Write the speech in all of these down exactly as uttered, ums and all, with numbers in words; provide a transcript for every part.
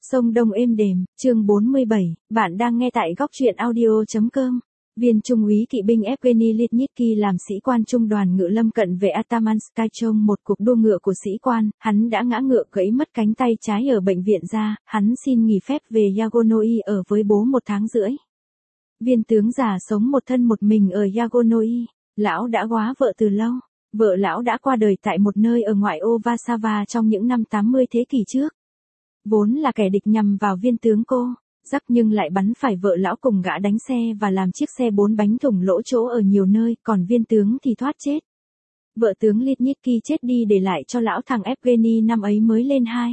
Sông Đông êm đềm, chương bốn mươi bảy, bạn đang nghe tại góc truyện audio.com. Viên trung úy kỵ binh Evgeny Lizhnitsky làm sĩ quan trung đoàn ngự lâm cận vệ Atamanskaya trong một cuộc đua ngựa của sĩ quan, hắn đã ngã ngựa gãy mất cánh tay trái ở bệnh viện ra, hắn xin nghỉ phép về Yagonoi ở với bố một tháng rưỡi. Viên tướng già sống một thân một mình ở Yagonoi, lão đã góa vợ từ lâu, vợ lão đã qua đời tại một nơi ở ngoại ô Varsava trong những năm tám mươi thế kỷ trước. Vốn là kẻ địch nhằm vào viên tướng cô, rắc nhưng lại bắn phải vợ lão cùng gã đánh xe và làm chiếc xe bốn bánh thủng lỗ chỗ ở nhiều nơi, còn viên tướng thì thoát chết. Vợ tướng Lizhnitsky chết đi để lại cho lão thằng Evgeny năm ấy mới lên hai.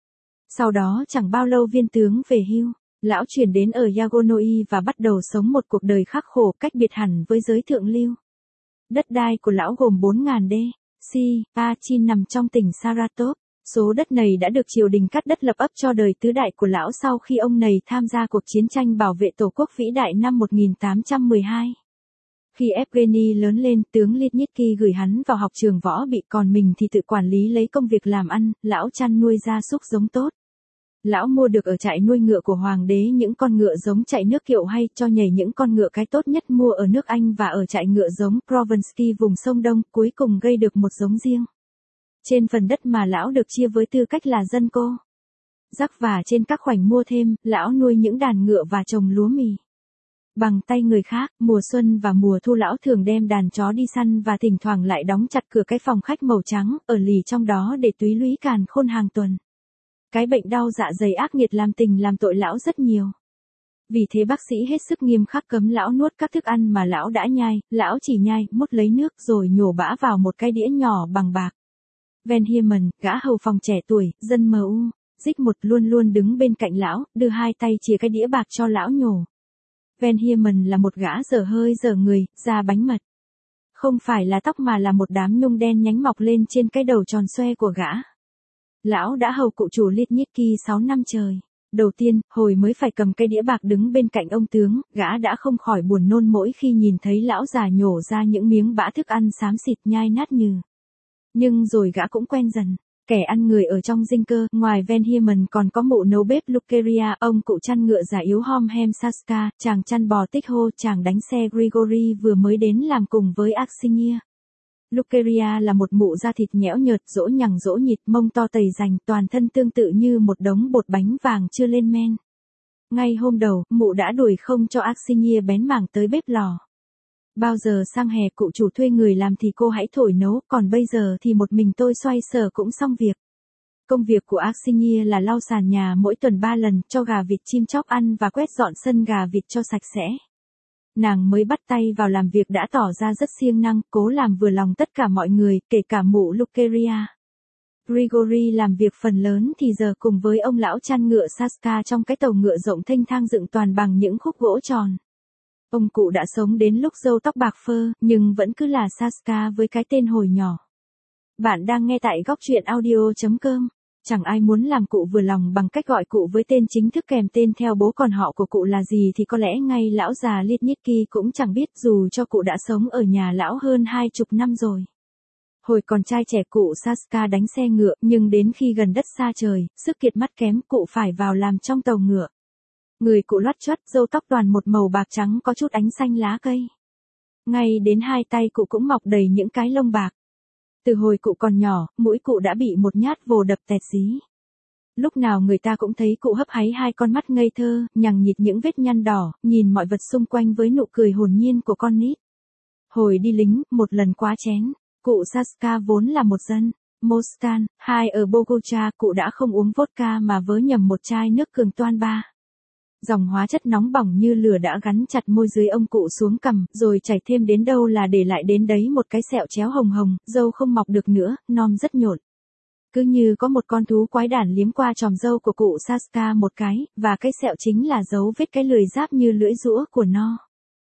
Sau đó chẳng bao lâu viên tướng về hưu, lão chuyển đến ở Yagonoi và bắt đầu sống một cuộc đời khắc khổ cách biệt hẳn với giới thượng lưu. Đất đai của lão gồm bốn nghìn đê, xi, Pachin nằm trong tỉnh Saratov. Số đất này đã được triều đình cắt đất lập ấp cho đời tứ đại của lão sau khi ông này tham gia cuộc chiến tranh bảo vệ Tổ quốc vĩ đại năm một nghìn tám trăm mười hai. Khi Evgeny lớn lên, tướng Lizhnitsky gửi hắn vào học trường võ bị, còn mình thì tự quản lý lấy công việc làm ăn, lão chăn nuôi gia súc giống tốt. Lão mua được ở trại nuôi ngựa của hoàng đế những con ngựa giống chạy nước kiệu hay cho nhảy những con ngựa cái tốt nhất mua ở nước Anh và ở trại ngựa giống Provensky vùng sông Đông, cuối cùng gây được một giống riêng. Trên phần đất mà lão được chia với tư cách là dân cô. Rắc và trên các khoảnh mua thêm, lão nuôi những đàn ngựa và trồng lúa mì. Bằng tay người khác, mùa xuân và mùa thu lão thường đem đàn chó đi săn và thỉnh thoảng lại đóng chặt cửa cái phòng khách màu trắng, ở lì trong đó để túy lũy càn khôn hàng tuần. Cái bệnh đau dạ dày ác nghiệt làm tình làm tội lão rất nhiều. Vì thế bác sĩ hết sức nghiêm khắc cấm lão nuốt các thức ăn mà lão đã nhai, lão chỉ nhai, múc lấy nước rồi nhổ bã vào một cái đĩa nhỏ bằng bạc. Van Hiemen, gã hầu phòng trẻ tuổi, dân em u, dích một luôn luôn đứng bên cạnh lão, đưa hai tay chìa cái đĩa bạc cho lão nhổ. Van Hiemen là một gã dở hơi dở người, da bánh mật. Không phải là tóc mà là một đám nhung đen nhánh mọc lên trên cái đầu tròn xoe của gã. Lão đã hầu cụ chủ Lizhnitsky sáu năm trời. Đầu tiên, hồi mới phải cầm cái đĩa bạc đứng bên cạnh ông tướng, gã đã không khỏi buồn nôn mỗi khi nhìn thấy lão già nhổ ra những miếng bã thức ăn xám xịt nhai nát nhừ. Nhưng rồi gã cũng quen dần. Kẻ ăn người ở trong dinh cơ, ngoài Van Hiemen còn có mụ nấu bếp Lukeria, ông cụ chăn ngựa già yếu Homhem Saska, chàng chăn bò Tích Hô, chàng đánh xe Grigory vừa mới đến làm cùng với Aksinia. Lukeria là một mụ da thịt nhẽo nhợt, dỗ nhằng dỗ nhịt, mông to tầy rành, toàn thân tương tự như một đống bột bánh vàng chưa lên men. Ngay hôm đầu, mụ đã đuổi không cho Aksinia bén mảng tới bếp lò. Bao giờ sang hè cụ chủ thuê người làm thì cô hãy thổi nấu, còn bây giờ thì một mình tôi xoay sở cũng xong việc. Công việc của Aksinia là lau sàn nhà mỗi tuần ba lần, cho gà vịt chim chóc ăn và quét dọn sân gà vịt cho sạch sẽ. Nàng mới bắt tay vào làm việc đã tỏ ra rất siêng năng, cố làm vừa lòng tất cả mọi người, kể cả mụ Lukeria. Grigory làm việc phần lớn thì giờ cùng với ông lão chăn ngựa Saska trong cái tàu ngựa rộng thênh thang dựng toàn bằng những khúc gỗ tròn. Ông cụ đã sống đến lúc râu tóc bạc phơ, nhưng vẫn cứ là Saska với cái tên hồi nhỏ. Bạn đang nghe tại góc truyện audio.com. Chẳng ai muốn làm cụ vừa lòng bằng cách gọi cụ với tên chính thức kèm tên theo bố, còn họ của cụ là gì thì có lẽ ngay lão già Lizhnitsky cũng chẳng biết, dù cho cụ đã sống ở nhà lão hơn hai chục năm rồi. Hồi còn trai trẻ cụ Saska đánh xe ngựa, nhưng đến khi gần đất xa trời, sức kiệt mắt kém, cụ phải vào làm trong tàu ngựa. Người cụ loắt choắt, râu tóc toàn một màu bạc trắng có chút ánh xanh lá cây. Ngay đến hai tay cụ cũng mọc đầy những cái lông bạc. Từ hồi cụ còn nhỏ, mũi cụ đã bị một nhát vồ đập tẹt dí. Lúc nào người ta cũng thấy cụ hấp háy hai con mắt ngây thơ, nhằng nhịt những vết nhăn đỏ, nhìn mọi vật xung quanh với nụ cười hồn nhiên của con nít. Hồi đi lính, một lần quá chén, cụ Saska vốn là một dân Mostan, hai ở Bogocha, cụ đã không uống vodka mà vớ nhầm một chai nước cường toan ba. Dòng hóa chất nóng bỏng như lửa đã gắn chặt môi dưới ông cụ xuống cằm, rồi chảy thêm đến đâu là để lại đến đấy một cái sẹo chéo hồng hồng, râu không mọc được nữa, nom rất nhộn. Cứ như có một con thú quái đản liếm qua tròm râu của cụ Saska một cái, và cái sẹo chính là dấu vết cái lưỡi giáp như lưỡi rũa của nó.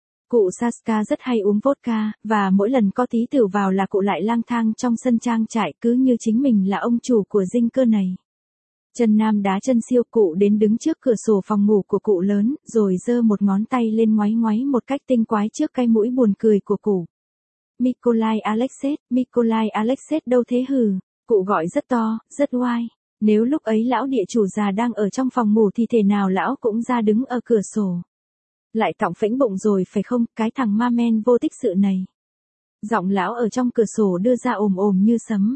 Cụ Saska rất hay uống vodka, và mỗi lần có tí tửu vào là cụ lại lang thang trong sân trang trại, cứ như chính mình là ông chủ của dinh cơ này. Chân nam đá chân siêu, cụ đến đứng trước cửa sổ phòng ngủ của cụ lớn, rồi giơ một ngón tay lên ngoáy ngoáy một cách tinh quái trước cái mũi buồn cười của cụ. Mikolai Alexet, Mikolai Alexet đâu thế hừ, cụ gọi rất to, rất oai. Nếu lúc ấy lão địa chủ già đang ở trong phòng ngủ thì thể nào lão cũng ra đứng ở cửa sổ. Lại tọng phễnh bụng rồi phải không, cái thằng ma men vô tích sự này. Giọng lão ở trong cửa sổ đưa ra ồm ồm như sấm.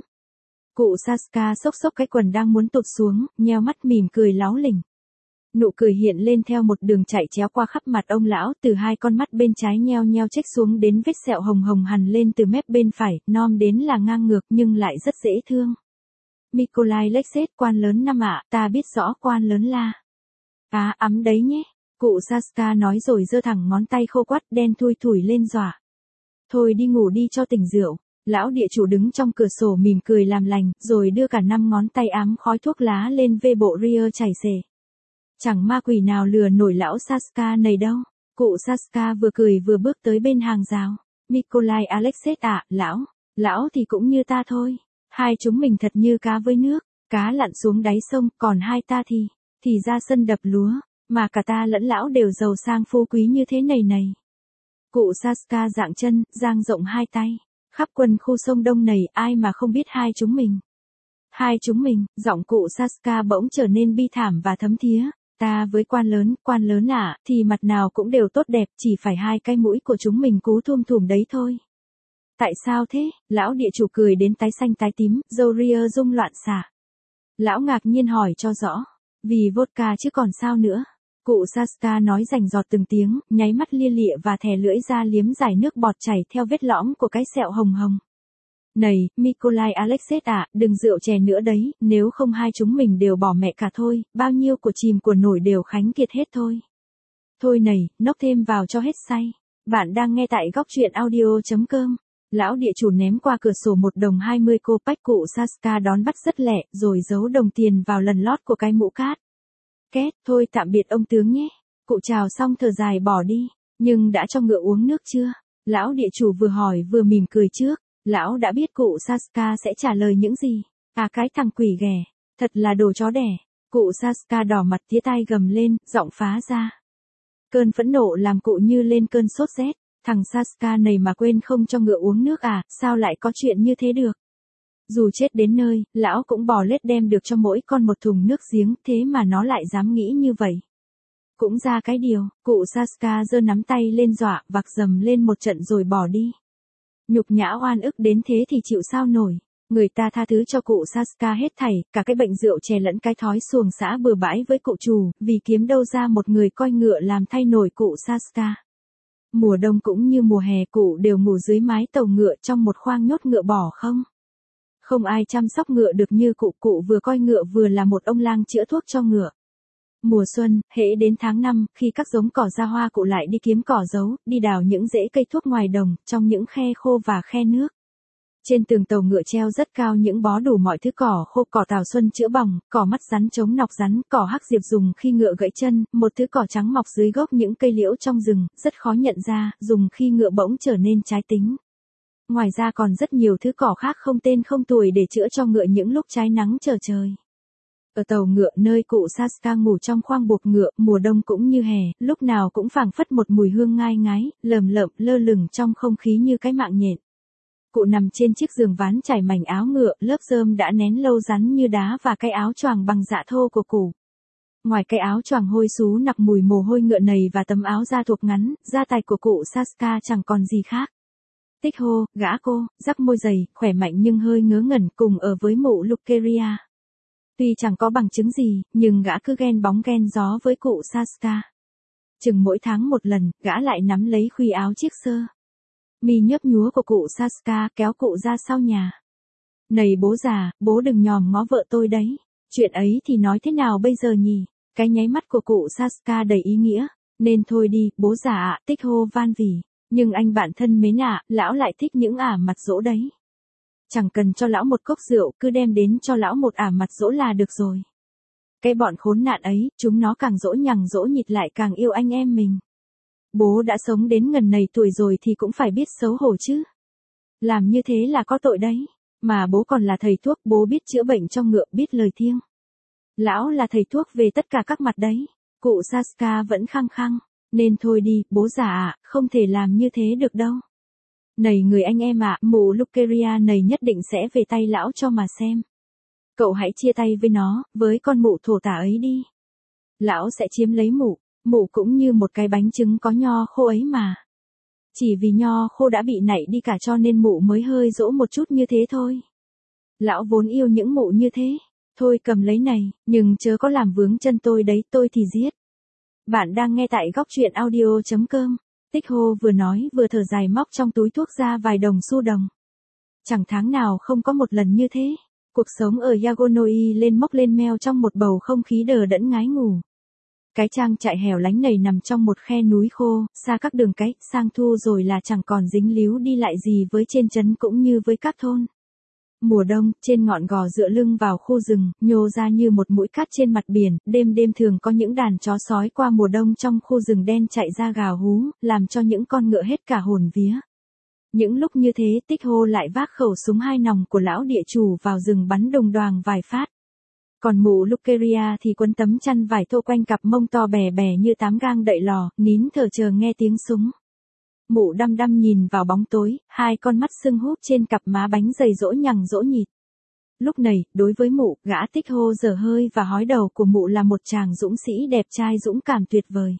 Cụ Saska xốc xốc cái quần đang muốn tụt xuống, nheo mắt mỉm cười láo lỉnh. Nụ cười hiện lên theo một đường chạy chéo qua khắp mặt ông lão, từ hai con mắt bên trái nheo nheo chếch xuống đến vết sẹo hồng hồng hằn lên từ mép bên phải, nom đến là ngang ngược nhưng lại rất dễ thương. Nikolai Lexet, quan lớn năm ạ, ta biết rõ quan lớn la. Á ấm đấy nhé, cụ Saska nói rồi giơ thẳng ngón tay khô quắt đen thui thủi lên dọa. Thôi đi ngủ đi cho tỉnh rượu. Lão địa chủ đứng trong cửa sổ mỉm cười làm lành, rồi đưa cả năm ngón tay ám khói thuốc lá lên vê bộ ria chảy xề. Chẳng ma quỷ nào lừa nổi lão Saska này đâu. Cụ Saska vừa cười vừa bước tới bên hàng rào. Nikolai Alexet ạ, lão, lão thì cũng như ta thôi. Hai chúng mình thật như cá với nước, cá lặn xuống đáy sông, còn hai ta thì, thì ra sân đập lúa, mà cả ta lẫn lão đều giàu sang phú quý như thế này này. Cụ Saska dạng chân, dang rộng hai tay. Khắp quần khu sông Đông này ai mà không biết hai chúng mình. Hai chúng mình, giọng cụ Saska bỗng trở nên bi thảm và thấm thía. Ta với quan lớn, quan lớn ạ, thì mặt nào cũng đều tốt đẹp, chỉ phải hai cái mũi của chúng mình cú thum thủm đấy thôi. Tại sao thế? Lão địa chủ cười đến tái xanh tái tím, râu ria rung loạn xạ. Lão ngạc nhiên hỏi cho rõ. Vì vodka chứ còn sao nữa. Cụ Saska nói rành giọt từng tiếng, nháy mắt lia lịa và thè lưỡi ra liếm giải nước bọt chảy theo vết lõm của cái sẹo hồng hồng. Này, Nikolai Alexet ạ, đừng rượu chè nữa đấy, nếu không hai chúng mình đều bỏ mẹ cả thôi, bao nhiêu của chìm của nổi đều khánh kiệt hết thôi. Thôi này, nốc thêm vào cho hết say. Bạn đang nghe tại góc truyện audio chấm com. Lão địa chủ ném qua cửa sổ một đồng hai mươi cô pách, cụ Saska đón bắt rất lẹ, rồi giấu đồng tiền vào lần lót của cái mũ cát. Két, thôi tạm biệt ông tướng nhé. Cụ chào xong thở dài bỏ đi. Nhưng đã cho ngựa uống nước chưa? Lão địa chủ vừa hỏi vừa mỉm cười trước. Lão đã biết cụ Saska sẽ trả lời những gì. À cái thằng quỷ ghẻ, thật là đồ chó đẻ. Cụ Saska đỏ mặt tía tai gầm lên, giọng phá ra. Cơn phẫn nộ làm cụ như lên cơn sốt rét. Thằng Saska này mà quên không cho ngựa uống nước à, sao lại có chuyện như thế được? Dù chết đến nơi, lão cũng bỏ lết đem được cho mỗi con một thùng nước giếng, thế mà nó lại dám nghĩ như vậy. Cũng ra cái điều, cụ Saska giơ nắm tay lên dọa, vạc dầm lên một trận rồi bỏ đi. Nhục nhã oan ức đến thế thì chịu sao nổi. Người ta tha thứ cho cụ Saska hết thảy, cả cái bệnh rượu chè lẫn cái thói xuồng xã bừa bãi với cụ chủ, vì kiếm đâu ra một người coi ngựa làm thay nổi cụ Saska. Mùa đông cũng như mùa hè cụ đều ngủ dưới mái tàu ngựa trong một khoang nhốt ngựa bỏ không. Không ai chăm sóc ngựa được như cụ, cụ vừa coi ngựa vừa là một ông lang chữa thuốc cho ngựa. Mùa xuân, hễ đến tháng năm, khi các giống cỏ ra hoa cụ lại đi kiếm cỏ giấu, đi đào những rễ cây thuốc ngoài đồng, trong những khe khô và khe nước. Trên tường tàu ngựa treo rất cao những bó đủ mọi thứ cỏ khô, cỏ tào xuân chữa bỏng, cỏ mắt rắn chống nọc rắn, cỏ hắc diệp dùng khi ngựa gãy chân, một thứ cỏ trắng mọc dưới gốc những cây liễu trong rừng, rất khó nhận ra, dùng khi ngựa bỗng trở nên trái tính. Ngoài ra còn rất nhiều thứ cỏ khác không tên không tuổi để chữa cho ngựa những lúc trái nắng trở trời. Ở tàu ngựa nơi cụ Saska ngủ trong khoang buộc ngựa, mùa đông cũng như hè, lúc nào cũng phảng phất một mùi hương ngai ngái, lờm lợm lơ lửng trong không khí như cái mạng nhện. Cụ nằm trên chiếc giường ván trải mảnh áo ngựa, lớp rơm đã nén lâu rắn như đá và cái áo choàng bằng dạ thô của cụ. Ngoài cái áo choàng hôi sú nặc mùi mồ hôi ngựa nầy và tấm áo da thuộc ngắn, gia tài của cụ Saska chẳng còn gì khác. Tích hô, gã cô, rắc môi dày, khỏe mạnh nhưng hơi ngớ ngẩn cùng ở với mụ Lukeria. Tuy chẳng có bằng chứng gì, nhưng gã cứ ghen bóng ghen gió với cụ Saska. Chừng mỗi tháng một lần, gã lại nắm lấy khuy áo chiếc sơ mi nhấp nhúa của cụ Saska kéo cụ ra sau nhà. Này bố già, bố đừng nhòm ngó vợ tôi đấy. Chuyện ấy thì nói thế nào bây giờ nhỉ? Cái nháy mắt của cụ Saska đầy ý nghĩa. Nên thôi đi, bố già ạ, tích hô van vỉ. Nhưng anh bạn thân mến ạ, lão lại thích những ả mặt dỗ đấy. Chẳng cần cho lão một cốc rượu, cứ đem đến cho lão một ả mặt dỗ là được rồi. Cái bọn khốn nạn ấy, chúng nó càng dỗ nhằng dỗ nhịt lại càng yêu anh em mình. Bố đã sống đến ngần này tuổi rồi thì cũng phải biết xấu hổ chứ. Làm như thế là có tội đấy. Mà bố còn là thầy thuốc, bố biết chữa bệnh cho ngựa, biết lời thiêng. Lão là thầy thuốc về tất cả các mặt đấy. Cụ Saska vẫn khăng khăng. Nên thôi đi, bố già ạ, không thể làm như thế được đâu. Này người anh em ạ, mụ Lukeria này nhất định sẽ về tay lão cho mà xem. Cậu hãy chia tay với nó, với con mụ thổ tả ấy đi. Lão sẽ chiếm lấy mụ, mụ cũng như một cái bánh trứng có nho khô ấy mà. Chỉ vì nho khô đã bị nảy đi cả cho nên mụ mới hơi dỗ một chút như thế thôi. Lão vốn yêu những mụ như thế. Thôi cầm lấy này, nhưng chớ có làm vướng chân tôi đấy, tôi thì giết. Bạn đang nghe tại góc truyện audio chấm com. Tích Hô vừa nói vừa thở dài móc trong túi thuốc ra vài đồng xu đồng. Chẳng tháng nào không có một lần như thế. Cuộc sống ở Yagonoi lên mốc lên meo trong một bầu không khí đờ đẫn ngái ngủ. Cái trang trại hẻo lánh này nằm trong một khe núi khô, xa các đường cái, sang thu rồi là chẳng còn dính líu đi lại gì với trên trấn cũng như với các thôn. Mùa đông, trên ngọn gò dựa lưng vào khu rừng, nhô ra như một mũi cát trên mặt biển, đêm đêm thường có những đàn chó sói qua mùa đông trong khu rừng đen chạy ra gào hú, làm cho những con ngựa hết cả hồn vía. Những lúc như thế Tích Hô lại vác khẩu súng hai nòng của lão địa chủ vào rừng bắn đồng đoàng vài phát. Còn mụ Lukeria thì quấn tấm chăn vải thô quanh cặp mông to bè bè như tám gang đậy lò, nín thở chờ nghe tiếng súng. Mụ đăm đăm nhìn vào bóng tối, hai con mắt sưng húp trên cặp má bánh dày dỗ nhằng dỗ nhịt. Lúc này, đối với mụ, gã Tích Hô dở hơi và hói đầu của mụ là một chàng dũng sĩ đẹp trai dũng cảm tuyệt vời.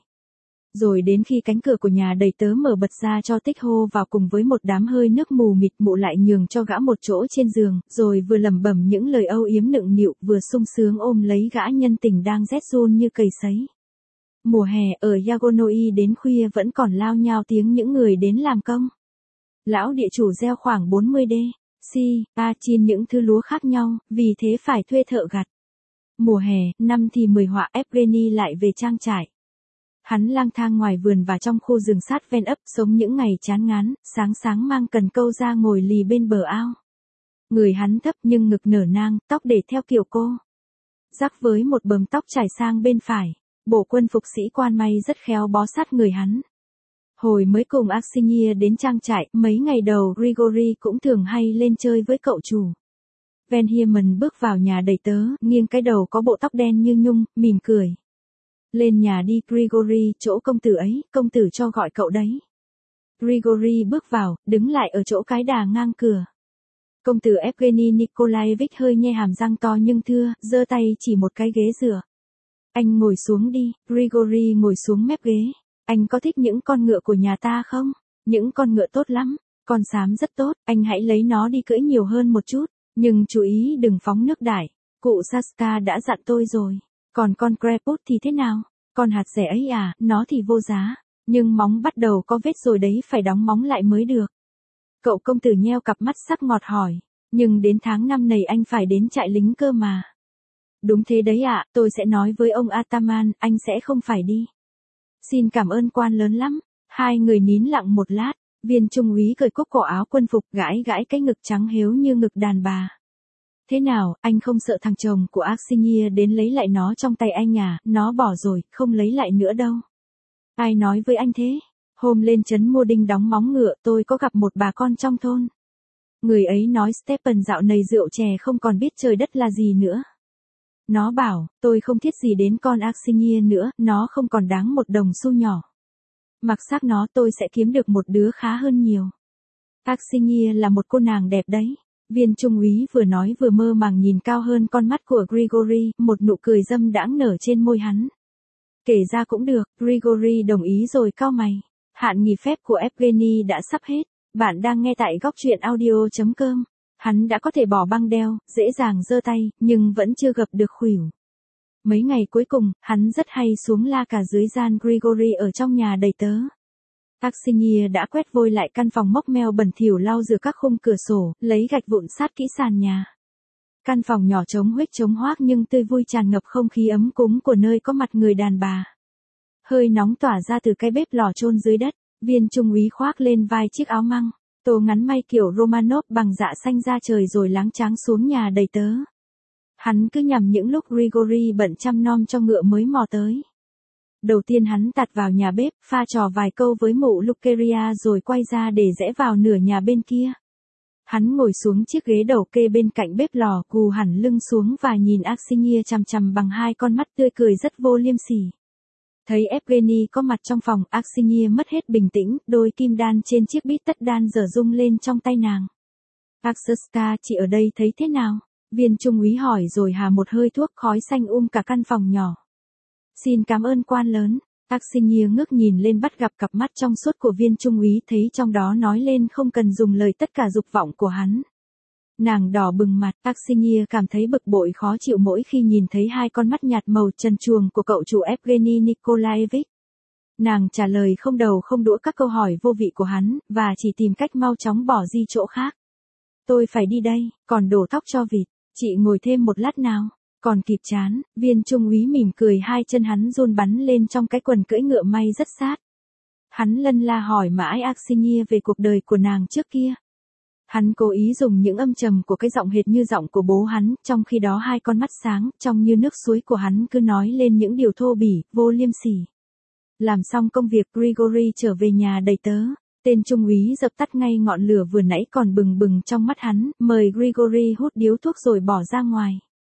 Rồi đến khi cánh cửa của nhà đầy tớ mở bật ra cho Tích Hô vào cùng với một đám hơi nước mù mịt, mụ lại nhường cho gã một chỗ trên giường, rồi vừa lẩm bẩm những lời âu yếm nựng nịu, vừa sung sướng ôm lấy gã nhân tình đang rét run như cầy sấy. Mùa hè ở Yagonoi đến khuya vẫn còn lao nhao tiếng những người đến làm công. Lão địa chủ gieo khoảng bốn mươi đê, si, a chin những thứ lúa khác nhau, vì thế phải thuê thợ gặt. Mùa hè, năm thì mười họa Evgeny lại về trang trại. Hắn lang thang ngoài vườn và trong khu rừng sát ven ấp, sống những ngày chán ngán, sáng sáng mang cần câu ra ngồi lì bên bờ ao. Người hắn thấp nhưng ngực nở nang, tóc để theo kiểu cô. Rắc với một bờm tóc trải sang bên phải. Bộ quân phục sĩ quan may rất khéo bó sát người hắn. Hồi mới cùng Aksiniya đến trang trại, mấy ngày đầu Grigory cũng thường hay lên chơi với cậu chủ. Van Hiemen bước vào nhà đầy tớ, nghiêng cái đầu có bộ tóc đen như nhung, mỉm cười. Lên nhà đi Grigory, chỗ công tử ấy, công tử cho gọi cậu đấy. Grigory bước vào, đứng lại ở chỗ cái đà ngang cửa. Công tử Evgeny Nikolaevich hơi nhe hàm răng to nhưng thưa, giơ tay chỉ một cái ghế dựa. Anh ngồi xuống đi, Grigory ngồi xuống mép ghế. Anh có thích những con ngựa của nhà ta không? Những con ngựa tốt lắm, con xám rất tốt, anh hãy lấy nó đi cưỡi nhiều hơn một chút, nhưng chú ý đừng phóng nước đải. Cụ Saska đã dặn tôi rồi. Còn con Crepus thì thế nào? Con hạt rẻ ấy à, nó thì vô giá, nhưng móng bắt đầu có vết rồi đấy, phải đóng móng lại mới được. Cậu công tử nheo cặp mắt sắc ngọt hỏi, nhưng đến tháng năm này anh phải đến trại lính cơ mà. Đúng thế đấy ạ, à, tôi sẽ nói với ông Ataman, anh sẽ không phải đi. Xin cảm ơn quan lớn lắm. Hai người nín lặng một lát, viên trung úy cởi cúc cổ áo quân phục, gãi gãi cái ngực trắng héo như ngực đàn bà. Thế nào, anh không sợ thằng chồng của Aksiniya đến lấy lại nó trong tay anh à? Nó bỏ rồi, không lấy lại nữa đâu. Ai nói với anh thế? Hôm lên trấn mua đinh đóng móng ngựa, tôi có gặp một bà con trong thôn. Người ấy nói Stephen dạo này rượu chè không còn biết trời đất là gì nữa. Nó bảo, tôi không thiết gì đến con Aksiniya nữa, nó không còn đáng một đồng xu nhỏ. Mặc xác nó tôi sẽ kiếm được một đứa khá hơn nhiều. Aksiniya là một cô nàng đẹp đấy. Viên trung úy vừa nói vừa mơ màng nhìn cao hơn con mắt của Grigory, một nụ cười dâm đãng nở trên môi hắn. Kể ra cũng được, Grigory đồng ý rồi cau mày. Hạn nghỉ phép của Evgeny đã sắp hết. Bạn đang nghe tại góc truyện audio chấm com. Hắn đã có thể bỏ băng đeo, dễ dàng giơ tay, nhưng vẫn chưa gặp được khuỷu. Mấy ngày cuối cùng, hắn rất hay xuống la cả dưới gian Grigory ở trong nhà đầy tớ. Aksiniya đã quét vôi lại căn phòng mốc meo bẩn thỉu, lau rửa các khung cửa sổ, lấy gạch vụn sát kỹ sàn nhà. Căn phòng nhỏ trống huếch trống hoác nhưng tươi vui, tràn ngập không khí ấm cúng của nơi có mặt người đàn bà. Hơi nóng tỏa ra từ cái bếp lò chôn dưới đất, viên trung úy khoác lên vai chiếc áo măng, tô ngắn may kiểu Romanov bằng dạ xanh da trời rồi láng tráng xuống nhà đầy tớ. Hắn cứ nhằm những lúc Grigory bận chăm nom cho ngựa mới mò tới. Đầu tiên hắn tạt vào nhà bếp, pha trò vài câu với mụ Lukeria rồi quay ra để rẽ vào nửa nhà bên kia. Hắn ngồi xuống chiếc ghế đầu kê bên cạnh bếp lò, cù hẳn lưng xuống và nhìn Aksiniya chằm chằm bằng hai con mắt tươi cười rất vô liêm sỉ. Thấy Evgeny có mặt trong phòng, Aksiniya mất hết bình tĩnh, đôi kim đan trên chiếc bít tất đan dở rung lên trong tay nàng. Aksuska, chị ở đây thấy thế nào? Viên trung úy hỏi rồi hà một hơi thuốc khói xanh um cả căn phòng nhỏ. Xin cảm ơn quan lớn. Axinia ngước nhìn lên bắt gặp cặp mắt trong suốt của viên trung úy, thấy trong đó nói lên không cần dùng lời tất cả dục vọng của hắn. Nàng đỏ bừng mặt, Axinia cảm thấy bực bội khó chịu mỗi khi nhìn thấy hai con mắt nhạt màu trần truồng của cậu chủ Evgeny Nikolaevich. Nàng trả lời không đầu không đũa các câu hỏi vô vị của hắn, và chỉ tìm cách mau chóng bỏ đi chỗ khác. Tôi phải đi đây, còn đổ thóc cho vịt, chị ngồi thêm một lát nào, còn kịp chán. Viên trung úy mỉm cười, hai chân hắn run bắn lên trong cái quần cưỡi ngựa may rất sát. Hắn lân la hỏi mãi Axinia về cuộc đời của nàng trước kia. Hắn cố ý dùng những âm trầm của cái giọng hệt như giọng của bố hắn, trong khi đó hai con mắt sáng, trong như nước suối của hắn cứ nói lên những điều thô bỉ, vô liêm sỉ. Làm xong công việc, Grigory trở về nhà đầy tớ. Tên trung úy dập tắt ngay ngọn lửa vừa nãy còn bừng bừng trong mắt hắn, mời Grigory hút điếu thuốc rồi bỏ ra ngoài.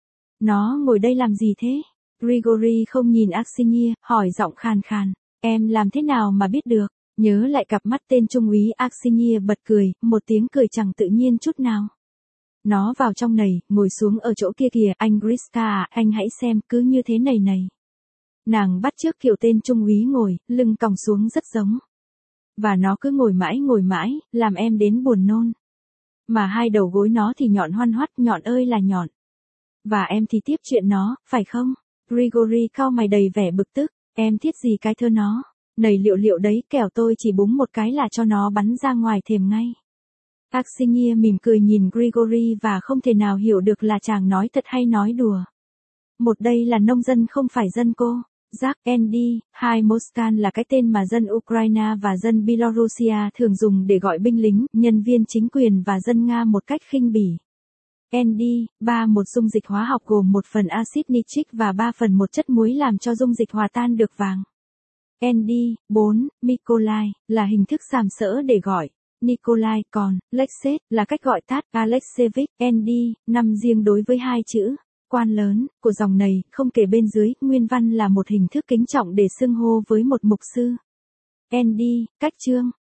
Nó ngồi đây làm gì thế? Grigory không nhìn Axinia, hỏi giọng khàn khàn. Em làm thế nào mà biết được? Nhớ lại cặp mắt tên trung úy, Axinia bật cười, một tiếng cười chẳng tự nhiên chút nào. Nó vào trong này, ngồi xuống ở chỗ kia kìa, anh Griska à, anh hãy xem, cứ như thế này này. Nàng bắt chước kiểu tên trung úy ngồi, lưng còng xuống rất giống. Và nó cứ ngồi mãi ngồi mãi, làm em đến buồn nôn. Mà hai đầu gối nó thì nhọn hoăn hoắt, nhọn ơi là nhọn. Và em thì tiếp chuyện nó, phải không? Grigory cau mày đầy vẻ bực tức, em thiết gì cái thơ nó? Nầy liệu liệu đấy, kẻo tôi chỉ búng một cái là cho nó bắn ra ngoài thềm ngay. Axinia mỉm cười nhìn Grigory và không thể nào hiểu được là chàng nói thật hay nói đùa. Một đây là nông dân không phải dân cô. Jack Andy, hai Moskan là cái tên mà dân Ukraine và dân Belarusia thường dùng để gọi binh lính, nhân viên chính quyền và dân Nga một cách khinh bỉ. Andy, ba một dung dịch hóa học gồm một phần axit nitric và ba phần một chất muối làm cho dung dịch hòa tan được vàng. Andy, bốn, Mykolai, là hình thức sàm sỡ để gọi. Nikolai, còn, Lexet, là cách gọi tắt, Alexevich, Andy, năm riêng đối với hai chữ. Quan lớn, của dòng này, không kể bên dưới, nguyên văn là một hình thức kính trọng để xưng hô với một mục sư. Andy, cách chương.